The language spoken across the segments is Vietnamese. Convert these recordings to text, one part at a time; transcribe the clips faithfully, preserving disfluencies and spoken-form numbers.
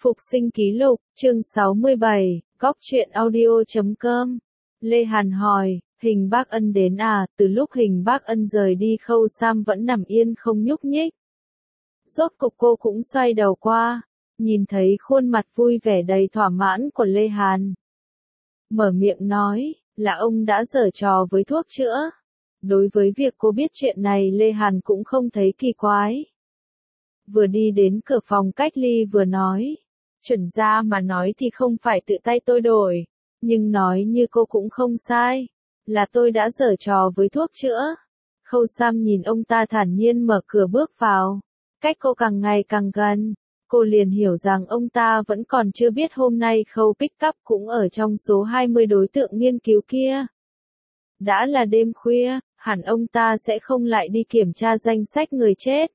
Phục sinh ký lục, chương sáu mươi bảy, góc truyện audio chấm com. Lê Hàn hỏi, Hình Bác Ân đến à? Từ lúc Hình Bác Ân rời đi Khâu Sam vẫn nằm yên không nhúc nhích. Rốt cục cô cũng xoay đầu qua, nhìn thấy khuôn mặt vui vẻ đầy thỏa mãn của Lê Hàn. Mở miệng nói, là ông đã giở trò với thuốc chữa. Đối với việc cô biết chuyện này Lê Hàn cũng không thấy kỳ quái. Vừa đi đến cửa phòng cách ly vừa nói, chuẩn ra mà nói thì không phải tự tay tôi đổi, nhưng nói như cô cũng không sai, là tôi đã giở trò với thuốc chữa. Khâu Sam nhìn ông ta thản nhiên mở cửa bước vào, cách cô càng ngày càng gần, cô liền hiểu rằng ông ta vẫn còn chưa biết hôm nay Khâu Pick Up cũng ở trong số hai mươi đối tượng nghiên cứu kia. Đã là đêm khuya, hẳn ông ta sẽ không lại đi kiểm tra danh sách người chết.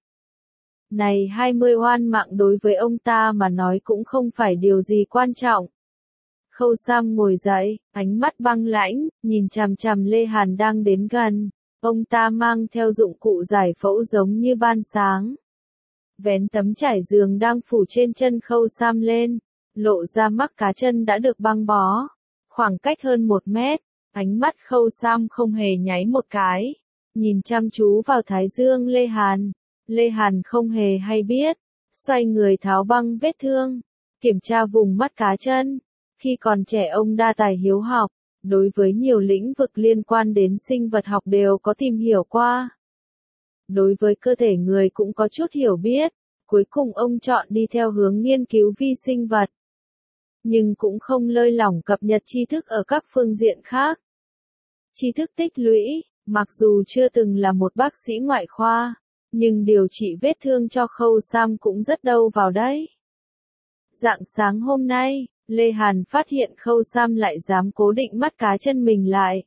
Này hai mươi oan mạng đối với ông ta mà nói cũng không phải điều gì quan trọng. Khâu Sam ngồi dậy, ánh mắt băng lãnh, nhìn chằm chằm Lê Hàn đang đến gần. Ông ta mang theo dụng cụ giải phẫu giống như ban sáng. Vén tấm trải giường đang phủ trên chân Khâu Sam lên, lộ ra mắt cá chân đã được băng bó. Khoảng cách hơn một mét, ánh mắt Khâu Sam không hề nháy một cái, nhìn chăm chú vào thái dương Lê Hàn. Lê Hàn không hề hay biết, xoay người tháo băng vết thương, kiểm tra vùng mắt cá chân. Khi còn trẻ ông đa tài hiếu học, đối với nhiều lĩnh vực liên quan đến sinh vật học đều có tìm hiểu qua. Đối với cơ thể người cũng có chút hiểu biết, cuối cùng ông chọn đi theo hướng nghiên cứu vi sinh vật. Nhưng cũng không lơi lỏng cập nhật tri thức ở các phương diện khác. Tri thức tích lũy, mặc dù chưa từng là một bác sĩ ngoại khoa, nhưng điều trị vết thương cho Khâu Sam cũng rất đâu vào đấy. Rạng sáng hôm nay, Lê Hàn phát hiện Khâu Sam lại dám cố định mắt cá chân mình lại.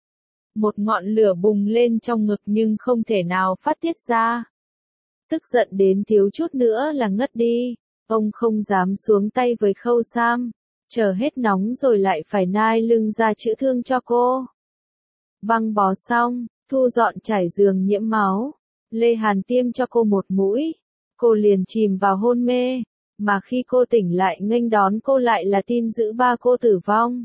Một ngọn lửa bùng lên trong ngực nhưng không thể nào phát tiết ra. Tức giận đến thiếu chút nữa là ngất đi, ông không dám xuống tay với Khâu Sam, chờ hết nóng rồi lại phải nai lưng ra chữa thương cho cô. Băng bó xong, thu dọn trải giường nhiễm máu. Lê Hàn tiêm cho cô một mũi, cô liền chìm vào hôn mê, mà khi cô tỉnh lại nghênh đón cô lại là tin dữ ba cô tử vong.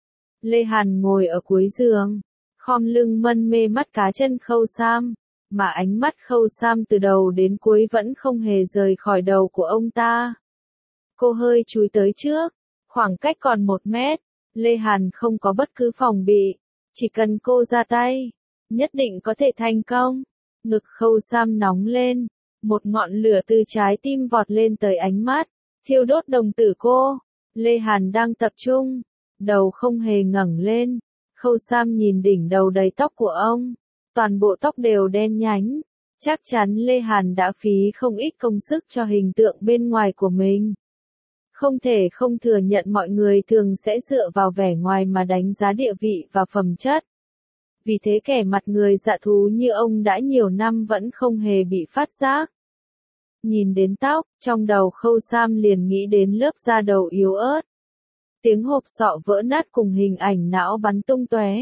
Lê Hàn ngồi ở cuối giường, khom lưng mân mê mắt cá chân Khâu Sam, mà ánh mắt Khâu Sam từ đầu đến cuối vẫn không hề rời khỏi đầu của ông ta. Cô hơi chúi tới trước, khoảng cách còn một mét, Lê Hàn không có bất cứ phòng bị, chỉ cần cô ra tay, nhất định có thể thành công. Ngực Khâu Sam nóng lên, một ngọn lửa từ trái tim vọt lên tới ánh mắt, thiêu đốt đồng tử cô. Lê Hàn đang tập trung, đầu không hề ngẩng lên. Khâu Sam nhìn đỉnh đầu đầy tóc của ông, toàn bộ tóc đều đen nhánh. Chắc chắn Lê Hàn đã phí không ít công sức cho hình tượng bên ngoài của mình. Không thể không thừa nhận mọi người thường sẽ dựa vào vẻ ngoài mà đánh giá địa vị và phẩm chất. Vì thế kẻ mặt người dạ thú như ông đã nhiều năm vẫn không hề bị phát giác. Nhìn đến tóc, trong đầu Khâu Sam liền nghĩ đến lớp da đầu yếu ớt. Tiếng hộp sọ vỡ nát cùng hình ảnh não bắn tung tóe.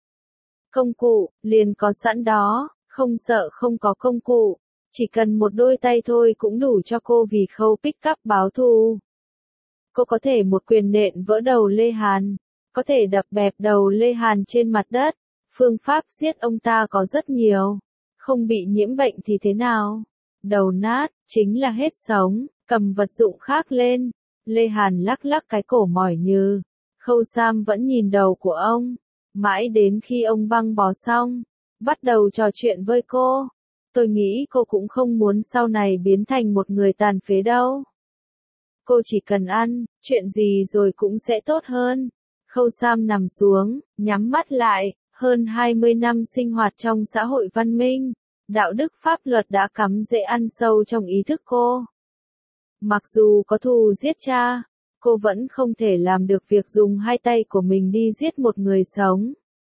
Công cụ, liền có sẵn đó, không sợ không có công cụ. Chỉ cần một đôi tay thôi cũng đủ cho cô vì Khâu Pick Up báo thù. Cô có thể một quyền nện vỡ đầu Lê Hàn, có thể đập bẹp đầu Lê Hàn trên mặt đất. Phương pháp giết ông ta có rất nhiều. Không bị nhiễm bệnh thì thế nào? Đầu nát, chính là hết sống. Cầm vật dụng khác lên. Lê Hàn lắc lắc cái cổ mỏi như. Khâu Sam vẫn nhìn đầu của ông. Mãi đến khi ông băng bó xong, bắt đầu trò chuyện với cô. Tôi nghĩ cô cũng không muốn sau này biến thành một người tàn phế đâu. Cô chỉ cần ăn, chuyện gì rồi cũng sẽ tốt hơn. Khâu Sam nằm xuống, nhắm mắt lại. Hơn hai mươi năm sinh hoạt trong xã hội văn minh, đạo đức pháp luật đã cắm rễ ăn sâu trong ý thức cô. Mặc dù có thù giết cha, cô vẫn không thể làm được việc dùng hai tay của mình đi giết một người sống.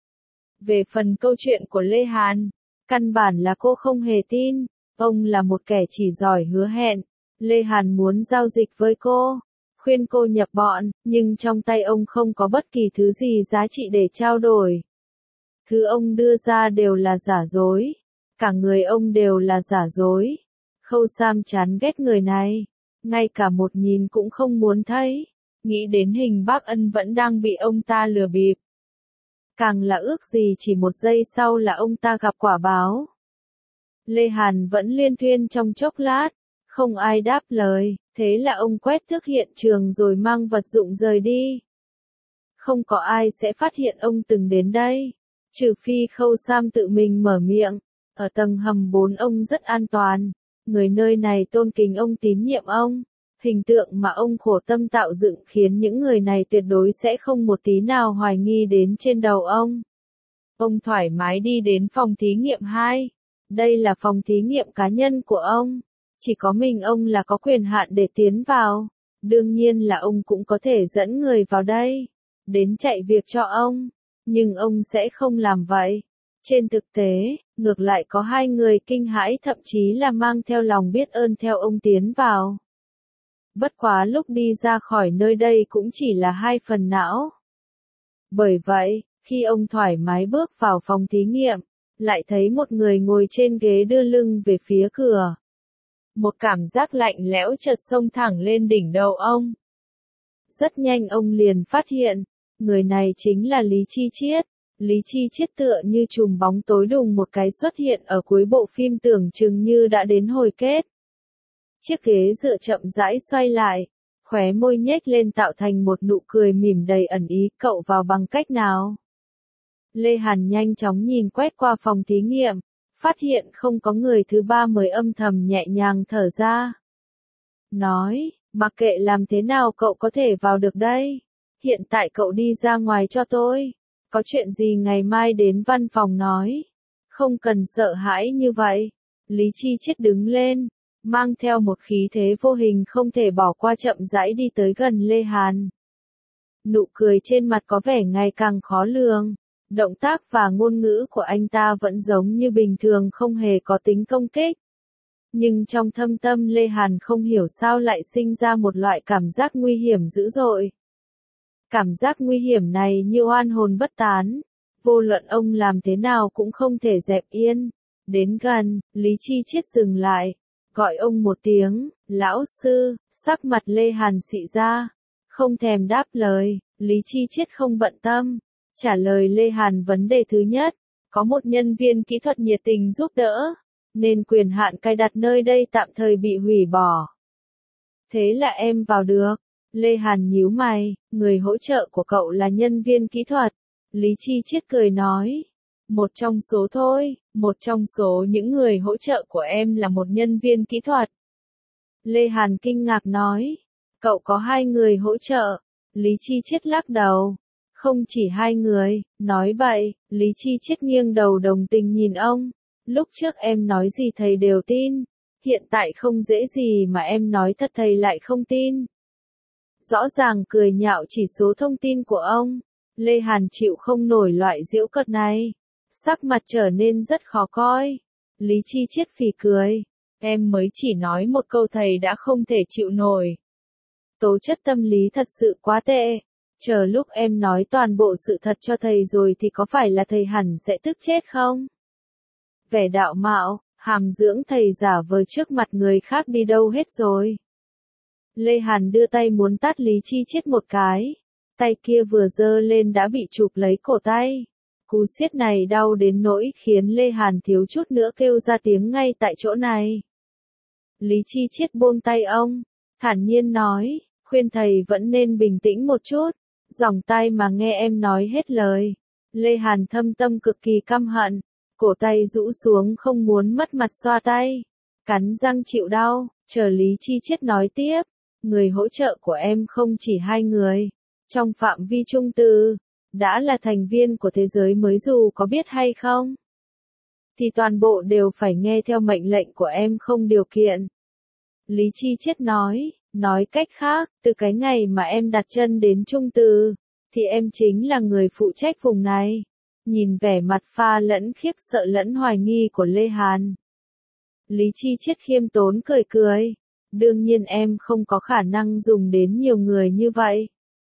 Về phần câu chuyện của Lê Hàn, căn bản là cô không hề tin, ông là một kẻ chỉ giỏi hứa hẹn. Lê Hàn muốn giao dịch với cô, khuyên cô nhập bọn, nhưng trong tay ông không có bất kỳ thứ gì giá trị để trao đổi. Thứ ông đưa ra đều là giả dối. Cả người ông đều là giả dối. Khâu Sam chán ghét người này. ngay cả một nhìn cũng không muốn thấy. Nghĩ đến Hình Bác Ân vẫn đang bị ông ta lừa bịp. Càng là ước gì chỉ một giây sau là ông ta gặp quả báo. Lê Hàn vẫn liên thuyên trong chốc lát, không ai đáp lời, thế là ông quét thước hiện trường rồi mang vật dụng rời đi. Không có ai sẽ phát hiện ông từng đến đây, trừ phi Khâu Sam tự mình mở miệng. Ở tầng hầm bốn ông rất an toàn, người nơi này tôn kính ông, tín nhiệm ông. Hình tượng mà ông khổ tâm tạo dựng khiến những người này tuyệt đối sẽ không một tí nào hoài nghi đến trên đầu ông. Ông thoải mái đi đến phòng thí nghiệm hai. Đây là phòng thí nghiệm cá nhân của ông. Chỉ có mình ông là có quyền hạn để tiến vào. Đương nhiên là ông cũng có thể dẫn người vào đây, đến chạy việc cho ông. Nhưng ông sẽ không làm vậy. Trên thực tế, ngược lại có hai người kinh hãi, thậm chí là mang theo lòng biết ơn theo ông tiến vào. Bất quá lúc đi ra khỏi nơi đây cũng chỉ là hai phần não. Bởi vậy, khi ông thoải mái bước vào phòng thí nghiệm, lại thấy một người ngồi trên ghế đưa lưng về phía cửa. Một cảm giác lạnh lẽo chợt xông thẳng lên đỉnh đầu ông. Rất nhanh ông liền phát hiện, người này chính là Lý Chi Chiết. Lý Chi Chiết tựa như chùm bóng tối đùng một cái xuất hiện ở cuối bộ phim, tưởng chừng như đã đến hồi kết. Chiếc ghế dựa chậm rãi xoay lại, khóe môi nhếch lên tạo thành một nụ cười mỉm đầy ẩn ý. Cậu vào bằng cách nào? Lê Hàn nhanh chóng nhìn quét qua phòng thí nghiệm, phát hiện không có người thứ ba mới âm thầm nhẹ nhàng thở ra. Nói, mặc kệ làm thế nào cậu có thể vào được đây. Hiện tại cậu đi ra ngoài cho tôi. Có chuyện gì ngày mai đến văn phòng nói. Không cần sợ hãi như vậy. Lý Chi Chiết đứng lên, mang theo một khí thế vô hình không thể bỏ qua, chậm rãi đi tới gần Lê Hàn. Nụ cười trên mặt có vẻ ngày càng khó lường. Động tác và ngôn ngữ của anh ta vẫn giống như bình thường, không hề có tính công kích. Nhưng trong thâm tâm Lê Hàn không hiểu sao lại sinh ra một loại cảm giác nguy hiểm dữ dội. Cảm giác nguy hiểm này như oan hồn bất tán. Vô luận ông làm thế nào cũng không thể dẹp yên. Đến gần, Lý Chi Chiết dừng lại, gọi ông một tiếng, lão sư. Sắc mặt Lê Hàn xị ra, không thèm đáp lời. Lý Chi Chiết không bận tâm, trả lời Lê Hàn vấn đề thứ nhất. Có một nhân viên kỹ thuật nhiệt tình giúp đỡ, nên quyền hạn cài đặt nơi đây tạm thời bị hủy bỏ. Thế là em vào được. Lê Hàn nhíu mày, người hỗ trợ của cậu là nhân viên kỹ thuật. Lý Chi Chiết cười nói, một trong số thôi, một trong số những người hỗ trợ của em là một nhân viên kỹ thuật. Lê Hàn kinh ngạc nói, cậu có hai người hỗ trợ. Lý Chi Chiết lắc đầu, không chỉ hai người. Nói vậy, Lý Chi Chiết nghiêng đầu đồng tình nhìn ông. Lúc trước em nói gì thầy đều tin, hiện tại không dễ gì mà em nói thật thầy lại không tin. Rõ ràng cười nhạo chỉ số thông tin của ông. Lê Hàn chịu không nổi loại giễu cợt này, sắc mặt trở nên rất khó coi. Lý Chi Chiết phì cười, em mới chỉ nói một câu thầy đã không thể chịu nổi. Tố chất tâm lý thật sự quá tệ. Chờ lúc em nói toàn bộ sự thật cho thầy rồi thì có phải là thầy hẳn sẽ tức chết không? Vẻ đạo mạo, hàm dưỡng thầy giả vờ trước mặt người khác đi đâu hết rồi? Lê Hàn đưa tay muốn tát Lý Chi Chiết một cái. Tay kia vừa giơ lên đã bị chụp lấy cổ tay. Cú siết này đau đến nỗi khiến Lê Hàn thiếu chút nữa kêu ra tiếng ngay tại chỗ này. Lý Chi Chiết buông tay ông, thản nhiên nói, khuyên thầy vẫn nên bình tĩnh một chút. Dòng tai mà nghe em nói hết lời. Lê Hàn thâm tâm cực kỳ căm hận, cổ tay rũ xuống không muốn mất mặt xoa tay. Cắn răng chịu đau, chờ Lý Chi Chiết nói tiếp. Người hỗ trợ của em không chỉ hai người. Trong phạm vi trung từ, đã là thành viên của thế giới mới dù có biết hay không, thì toàn bộ đều phải nghe theo mệnh lệnh của em không điều kiện. Lý Chi Chiết nói, nói cách khác, từ cái ngày mà em đặt chân đến trung từ, thì em chính là người phụ trách vùng này. Nhìn vẻ mặt pha lẫn khiếp sợ lẫn hoài nghi của Lê Hàn, Lý Chi Chiết khiêm tốn cười cười. Đương nhiên em không có khả năng dùng đến nhiều người như vậy.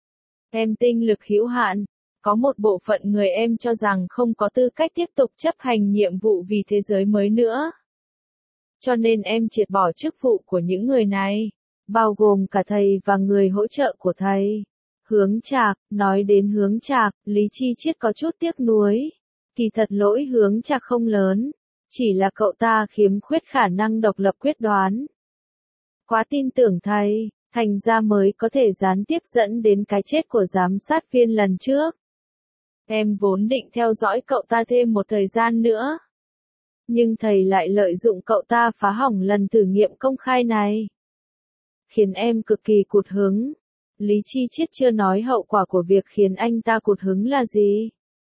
Em tinh lực hữu hạn, có một bộ phận người em cho rằng không có tư cách tiếp tục chấp hành nhiệm vụ vì thế giới mới nữa. Cho nên em triệt bỏ chức vụ của những người này. bao gồm cả thầy và người hỗ trợ của thầy. Hướng Trạc, nói đến Hướng Trạc, Lý Chi Chiết có chút tiếc nuối. Kỳ thật lỗi Hướng Trạc không lớn, chỉ là cậu ta khiếm khuyết khả năng độc lập quyết đoán. Quá tin tưởng thầy, thành ra mới có thể gián tiếp dẫn đến cái chết của giám sát viên lần trước. Em vốn định theo dõi cậu ta thêm một thời gian nữa. Nhưng thầy lại lợi dụng cậu ta phá hỏng lần thử nghiệm công khai này. Khiến em cực kỳ cụt hứng. Lý Chi Chiết chưa nói hậu quả của việc khiến anh ta cụt hứng là gì.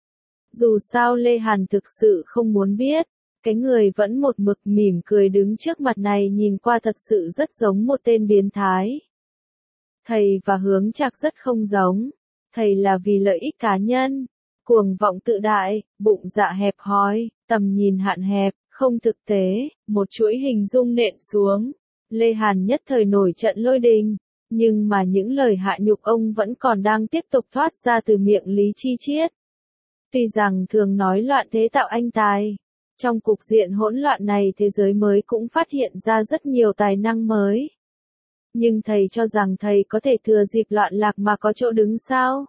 Dù sao Lê Hàn thực sự không muốn biết. Cái người vẫn một mực mỉm cười đứng trước mặt này nhìn qua thật sự rất giống một tên biến thái. Thầy và Hướng Trạc rất không giống. Thầy là vì lợi ích cá nhân, cuồng vọng tự đại, bụng dạ hẹp hòi, tầm nhìn hạn hẹp, không thực tế, một chuỗi hình dung nện xuống. Lê Hàn nhất thời nổi trận lôi đình, nhưng mà những lời hạ nhục ông vẫn còn đang tiếp tục thoát ra từ miệng Lý Chi Chiết. Tuy rằng thường nói loạn thế tạo anh tài, trong cục diện hỗn loạn này thế giới mới cũng phát hiện ra rất nhiều tài năng mới. Nhưng thầy cho rằng thầy có thể thừa dịp loạn lạc mà có chỗ đứng sao?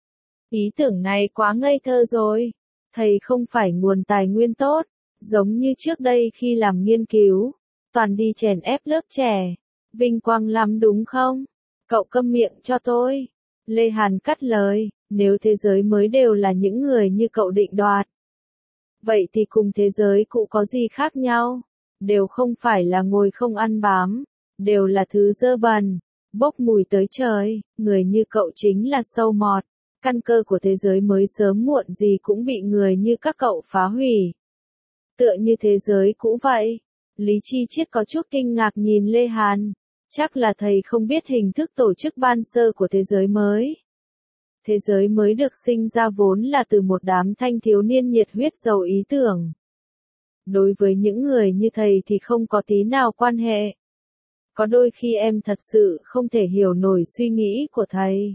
Ý tưởng này quá ngây thơ rồi. Thầy không phải nguồn tài nguyên tốt, giống như trước đây khi làm nghiên cứu, toàn đi chèn ép lớp trẻ. Vinh quang lắm đúng không? Cậu câm miệng cho tôi. Lê Hàn cắt lời, nếu thế giới mới đều là những người như cậu định đoạt. Vậy thì cùng thế giới cũ có gì khác nhau? Đều không phải là ngồi không ăn bám, đều là thứ dơ bẩn, bốc mùi tới trời, người như cậu chính là sâu mọt. Căn cơ của thế giới mới sớm muộn gì cũng bị người như các cậu phá hủy. Tựa như thế giới cũ vậy. Lý Chi Chiết có chút kinh ngạc nhìn Lê Hàn. Chắc là thầy không biết hình thức tổ chức ban sơ của thế giới mới. Thế giới mới được sinh ra vốn là từ một đám thanh thiếu niên nhiệt huyết giàu ý tưởng. Đối với những người như thầy thì không có tí nào quan hệ. Có đôi khi em thật sự không thể hiểu nổi suy nghĩ của thầy.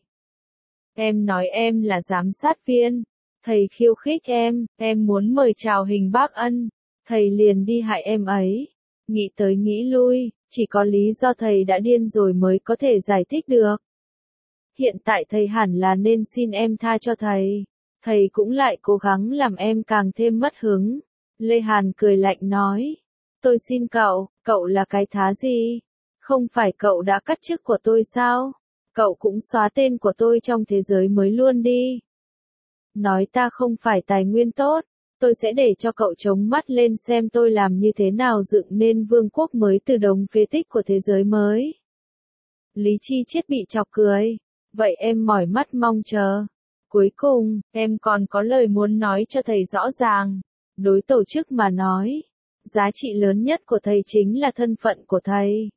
Em nói em là giám sát viên. Thầy khiêu khích em, em muốn mời chào Hình Bác Ân. Thầy liền đi hại em ấy. Nghĩ tới nghĩ lui, chỉ có lý do thầy đã điên rồi mới có thể giải thích được. Hiện tại thầy hẳn là nên xin em tha cho thầy. Thầy cũng lại cố gắng làm em càng thêm mất hứng. Lê Hàn cười lạnh nói. Tôi xin cậu, cậu là cái thá gì? Không phải cậu đã cắt chức của tôi sao? Cậu cũng xóa tên của tôi trong thế giới mới luôn đi. Nói ta không phải tài nguyên tốt, tôi sẽ để cho cậu chống mắt lên xem tôi làm như thế nào dựng nên vương quốc mới từ đống phế tích của thế giới mới. Lý Chi Chiết bị chọc cười. Vậy em mỏi mắt mong chờ. Cuối cùng, em còn có lời muốn nói cho thầy rõ ràng. Đối tổ chức mà nói, giá trị lớn nhất của thầy chính là thân phận của thầy.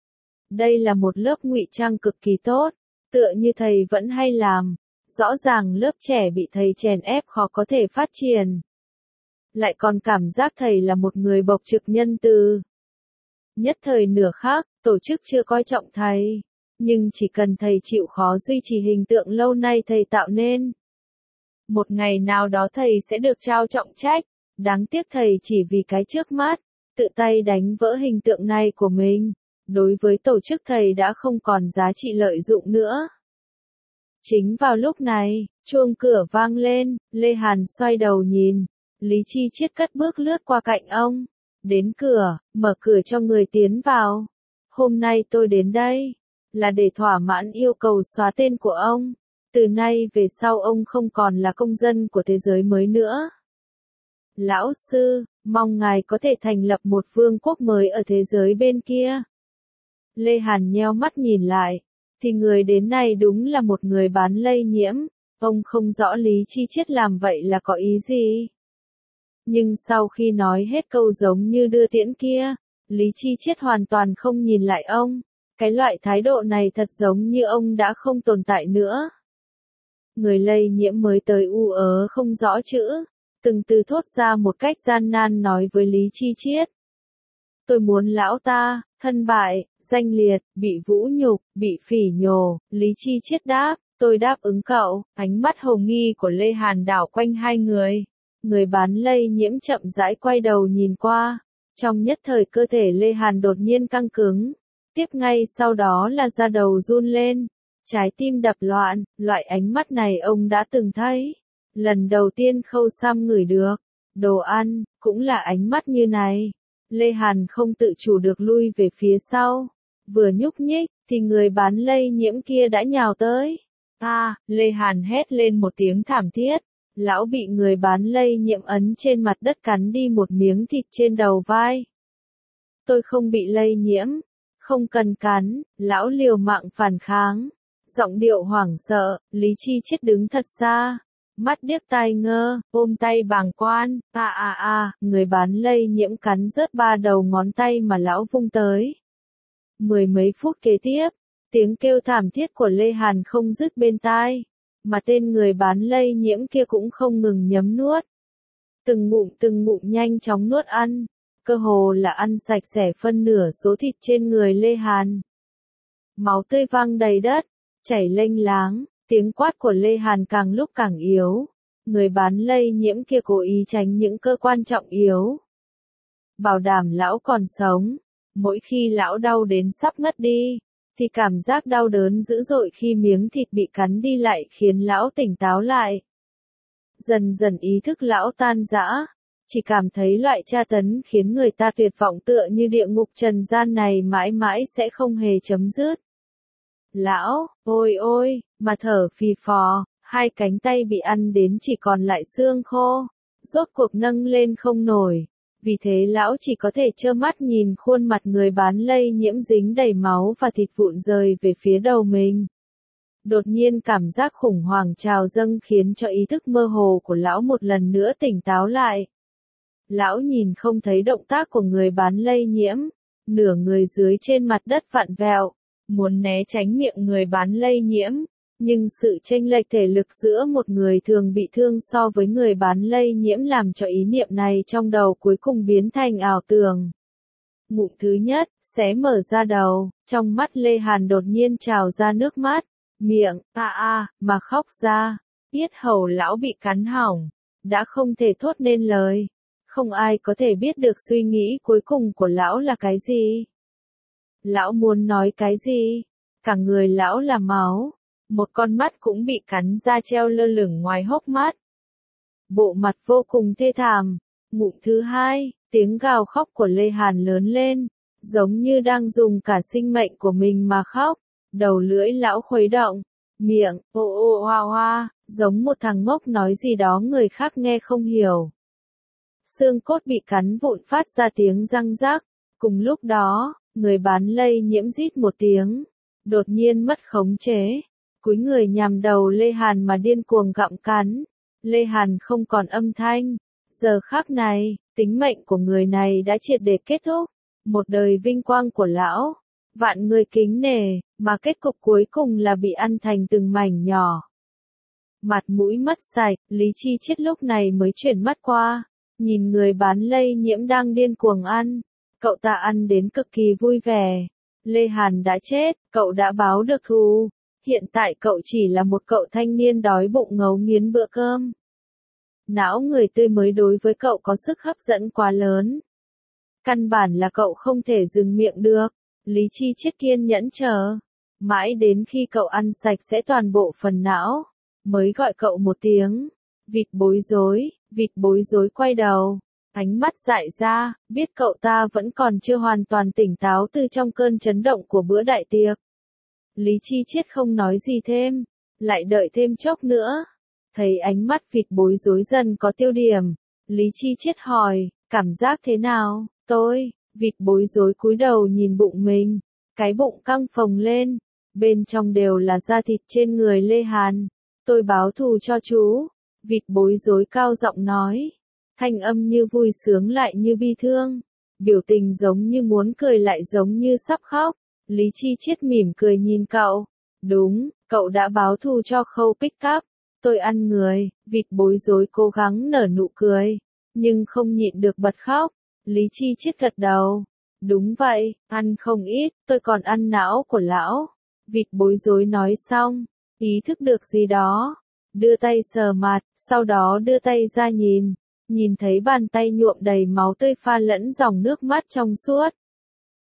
Đây là một lớp ngụy trang cực kỳ tốt, tựa như thầy vẫn hay làm. Rõ ràng lớp trẻ bị thầy chèn ép khó có thể phát triển. Lại còn cảm giác thầy là một người bộc trực nhân từ. Nhất thời nửa khác, tổ chức chưa coi trọng thầy. Nhưng chỉ cần thầy chịu khó duy trì hình tượng lâu nay thầy tạo nên. Một ngày nào đó thầy sẽ được trao trọng trách. Đáng tiếc thầy chỉ vì cái trước mắt, tự tay đánh vỡ hình tượng này của mình. Đối với tổ chức thầy đã không còn giá trị lợi dụng nữa. Chính vào lúc này, chuông cửa vang lên, Lê Hàn xoay đầu nhìn. Lý Chi Chiết cất bước lướt qua cạnh ông. Đến cửa, mở cửa cho người tiến vào. Hôm nay tôi đến đây là để thỏa mãn yêu cầu xóa tên của ông. Từ nay về sau ông không còn là công dân của thế giới mới nữa. Lão sư, mong ngài có thể thành lập một vương quốc mới ở thế giới bên kia. Lê Hàn nheo mắt nhìn lại, thì người đến này đúng là một người bán lây nhiễm. Ông không rõ Lý Chi Chiết làm vậy là có ý gì. Nhưng sau khi nói hết câu giống như đưa tiễn kia, Lý Chi Chiết hoàn toàn không nhìn lại ông. Cái loại thái độ này thật giống như ông đã không tồn tại nữa. Người lây nhiễm mới tới u ớ không rõ chữ, từng từ thốt ra một cách gian nan nói với Lý Chi Chiết. Tôi muốn lão ta, thân bại, danh liệt, bị vũ nhục, bị phỉ nhổ. Lý Chi Chiết đáp, tôi đáp ứng cậu. Ánh mắt hồng nghi của Lê Hàn đảo quanh hai người. Người bán lây nhiễm chậm rãi quay đầu nhìn qua. Trong nhất thời cơ thể Lê Hàn đột nhiên căng cứng. tiếp ngay sau đó là da đầu run lên, trái tim đập loạn, loại ánh mắt này ông đã từng thấy. Lần đầu tiên Khâu Sam ngửi được đồ ăn, cũng là ánh mắt như này. Lê Hàn không tự chủ được lui về phía sau. Vừa nhúc nhích, thì người bán lây nhiễm kia đã nhào tới. À, Lê Hàn hét lên một tiếng thảm thiết. Lão bị người bán lây nhiễm ấn trên mặt đất cắn đi một miếng thịt trên đầu vai. Tôi không bị lây nhiễm. Không cần cắn, lão liều mạng phản kháng. Giọng điệu hoảng sợ, Lý Chi Chiết đứng thật xa. Mắt điếc tai ngơ, ôm tay bàng quan, à à à, người bán lây nhiễm cắn rớt ba đầu ngón tay mà lão vung tới. Mười mấy phút kế tiếp, tiếng kêu thảm thiết của Lê Hàn không dứt bên tai, mà tên người bán lây nhiễm kia cũng không ngừng nhấm nuốt. Từng ngụm từng ngụm nhanh chóng nuốt ăn, cơ hồ là ăn sạch sẽ phân nửa số thịt trên người Lê Hàn. Máu tươi văng đầy đất, chảy lênh láng. Tiếng quát của Lê Hàn càng lúc càng yếu. Người bán lây nhiễm kia cố ý tránh những cơ quan trọng yếu. Bảo đảm lão còn sống. Mỗi khi lão đau đến sắp ngất đi, thì cảm giác đau đớn dữ dội khi miếng thịt bị cắn đi lại khiến lão tỉnh táo lại. Dần dần ý thức lão tan rã. Chỉ cảm thấy loại tra tấn khiến người ta tuyệt vọng tựa như địa ngục trần gian này mãi mãi sẽ không hề chấm dứt. Lão, ôi ôi, mà thở phì phò, hai cánh tay bị ăn đến chỉ còn lại xương khô, rốt cuộc nâng lên không nổi. Vì thế lão chỉ có thể trơ mắt nhìn khuôn mặt người bán lây nhiễm dính đầy máu và thịt vụn rơi về phía đầu mình. Đột nhiên cảm giác khủng hoảng trào dâng khiến cho ý thức mơ hồ của lão một lần nữa tỉnh táo lại. Lão nhìn không thấy động tác của người bán lây nhiễm, nửa người dưới trên mặt đất vặn vẹo. Muốn né tránh miệng người bán lây nhiễm, nhưng sự chênh lệch thể lực giữa một người thường bị thương so với người bán lây nhiễm làm cho ý niệm này trong đầu cuối cùng biến thành ảo tưởng. Ngụm thứ nhất, xé mở ra đầu, trong mắt Lê Hàn đột nhiên trào ra nước mắt, miệng, a a, mà khóc ra, yết hầu lão bị cắn hỏng, đã không thể thốt nên lời. Không ai có thể biết được suy nghĩ cuối cùng của lão là cái gì. Lão muốn nói cái gì? Cả người lão là máu. Một con mắt cũng bị cắn ra treo lơ lửng ngoài hốc mắt. Bộ mặt vô cùng thê thảm. Ngụm thứ hai, tiếng gào khóc của Lê Hàn lớn lên, giống như đang dùng cả sinh mệnh của mình mà khóc. Đầu lưỡi lão khuấy động, miệng, ô ô hoa hoa, giống một thằng ngốc nói gì đó người khác nghe không hiểu. Xương cốt bị cắn vụn phát ra tiếng răng rắc. Cùng lúc đó, người bán lây nhiễm rít một tiếng, đột nhiên mất khống chế, cúi người nhằm đầu Lê Hàn mà điên cuồng gặm cắn. Lê Hàn không còn âm thanh. Giờ khắc này, tính mệnh của người này đã triệt để kết thúc. Một đời vinh quang của lão, vạn người kính nể, mà kết cục cuối cùng là bị ăn thành từng mảnh nhỏ. Mặt mũi mất sạch, Lý Chi Chiết lúc này mới chuyển mắt qua, nhìn người bán lây nhiễm đang điên cuồng ăn. Cậu ta ăn đến cực kỳ vui vẻ. Lê Hàn đã chết, cậu đã báo được thù. Hiện tại cậu chỉ là một cậu thanh niên đói bụng ngấu nghiến bữa cơm. Não người tươi mới đối với cậu có sức hấp dẫn quá lớn. Căn bản là cậu không thể dừng miệng được. Lý Chi Chiết kiên nhẫn chờ. Mãi đến khi cậu ăn sạch sẽ toàn bộ phần não, mới gọi cậu một tiếng. Vịt bối rối, vịt bối rối quay đầu. Ánh mắt dại ra, biết cậu ta vẫn còn chưa hoàn toàn tỉnh táo từ trong cơn chấn động của bữa đại tiệc. Lý Chi Chiết không nói gì thêm, lại đợi thêm chốc nữa. Thấy ánh mắt vịt bối rối dần có tiêu điểm, Lý Chi Chiết hỏi, cảm giác thế nào? Tôi, vịt bối rối cúi đầu nhìn bụng mình, cái bụng căng phồng lên, bên trong đều là da thịt trên người Lê Hàn. Tôi báo thù cho chú, vịt bối rối cao giọng nói. Thanh âm như vui sướng lại như bi thương, biểu tình giống như muốn cười lại giống như sắp khóc. Lý Chi Chiết mỉm cười nhìn cậu. Đúng, cậu đã báo thù cho Khâu Pick Up. Tôi ăn người, vịt bối rối cố gắng nở nụ cười, nhưng không nhịn được bật khóc. Lý Chi Chiết gật đầu. Đúng vậy, ăn không ít, tôi còn ăn não của lão. Vịt bối rối nói xong, ý thức được gì đó, đưa tay sờ mặt, sau đó đưa tay ra nhìn. Nhìn thấy bàn tay nhuộm đầy máu tươi pha lẫn dòng nước mắt trong suốt.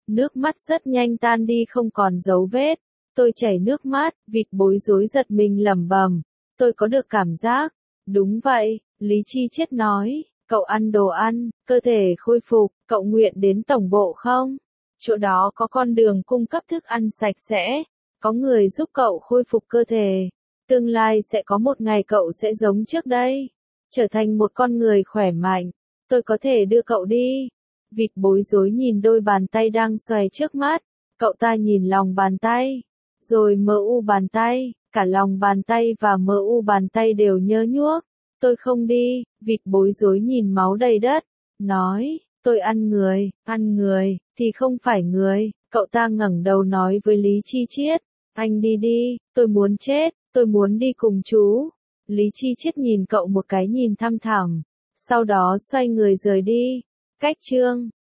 Nước mắt rất nhanh tan đi không còn dấu vết. Tôi chảy nước mắt, vịt bối rối giật mình lẩm bẩm. Tôi có được cảm giác. Đúng vậy, Lý Chi Chiết nói. Cậu ăn đồ ăn, cơ thể khôi phục, cậu nguyện đến tổng bộ không? Chỗ đó có con đường cung cấp thức ăn sạch sẽ. Có người giúp cậu khôi phục cơ thể. Tương lai sẽ có một ngày cậu sẽ giống trước đây. Trở thành một con người khỏe mạnh. Tôi có thể đưa cậu đi. Vịt bối rối nhìn đôi bàn tay đang xoay trước mắt. Cậu ta nhìn lòng bàn tay. Rồi mờ u bàn tay. Cả lòng bàn tay và mờ u bàn tay đều nhớ nhuốc. Tôi không đi. Vịt bối rối nhìn máu đầy đất. Nói, tôi ăn người. Ăn người, thì không phải người. Cậu ta ngẩng đầu nói với Lý Chi Chiết. Anh đi đi, tôi muốn chết. Tôi muốn đi cùng chú. Lý Chi Chiết nhìn cậu một cái nhìn thăm thẳm. Sau đó xoay người rời đi. Cách chương